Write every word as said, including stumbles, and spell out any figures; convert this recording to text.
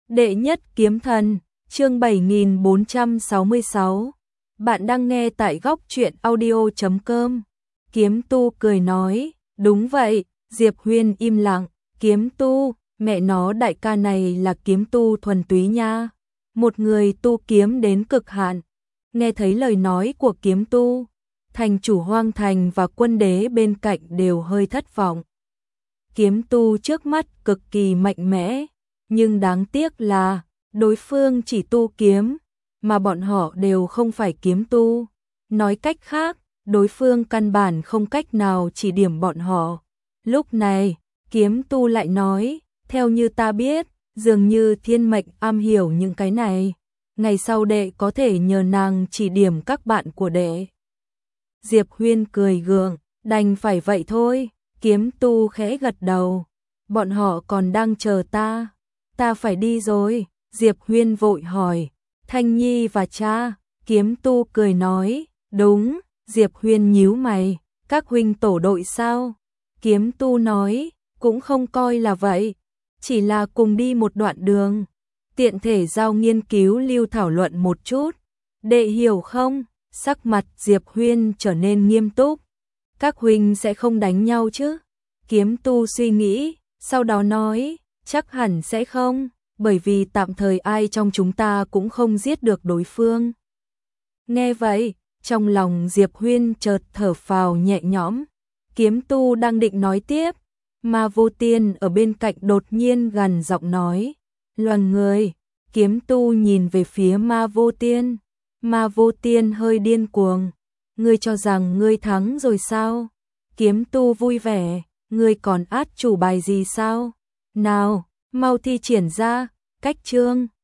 Đệ nhất kiếm thần, chương bảy nghìn bốn trăm sáu mươi sáu. Bạn đang nghe tại góc truyện audio chấm com. Kiếm tu cười nói, đúng vậy. Diệp Huyên im lặng, kiếm tu, mẹ nó đại ca này là kiếm tu thuần túy nha. Một người tu kiếm đến cực hạn. Nghe thấy lời nói của kiếm tu, thành chủ Hoang Thành và quân đế bên cạnh đều hơi thất vọng. Kiếm tu trước mắt cực kỳ mạnh mẽ, nhưng đáng tiếc là đối phương chỉ tu kiếm, mà bọn họ đều không phải kiếm tu. Nói cách khác, đối phương căn bản không cách nào chỉ điểm bọn họ. Lúc này, kiếm tu lại nói, theo như ta biết, dường như thiên mệnh am hiểu những cái này. Ngày sau đệ có thể nhờ nàng chỉ điểm các bạn của đệ. Diệp Huyên cười gượng, đành phải vậy thôi. Kiếm tu khẽ gật đầu, bọn họ còn đang chờ ta. Ta phải đi rồi. Diệp Huyên vội hỏi, Thanh Nhi và cha. Kiếm tu cười nói, đúng. Diệp Huyên nhíu mày, các huynh tổ đội sao? Kiếm tu nói, cũng không coi là vậy, chỉ là cùng đi một đoạn đường, tiện thể giao nghiên cứu lưu thảo luận một chút. Đệ hiểu không? Sắc mặt Diệp Huyên trở nên nghiêm túc. Các huynh sẽ không đánh nhau chứ? Kiếm tu suy nghĩ, sau đó nói, chắc hẳn sẽ không, bởi vì tạm thời ai trong chúng ta cũng không giết được đối phương. Nghe vậy, trong lòng Diệp Huyên chợt thở phào nhẹ nhõm. Kiếm tu đang định nói tiếp, mà Vô Tiên ở bên cạnh đột nhiên gằn giọng nói, loàn người. Kiếm tu nhìn về phía Ma Vô Tiên. Ma Vô Tiên hơi điên cuồng, ngươi cho rằng ngươi thắng rồi sao? Kiếm tu vui vẻ, ngươi còn át chủ bài gì sao? Nào, mau thi triển ra, cách chương.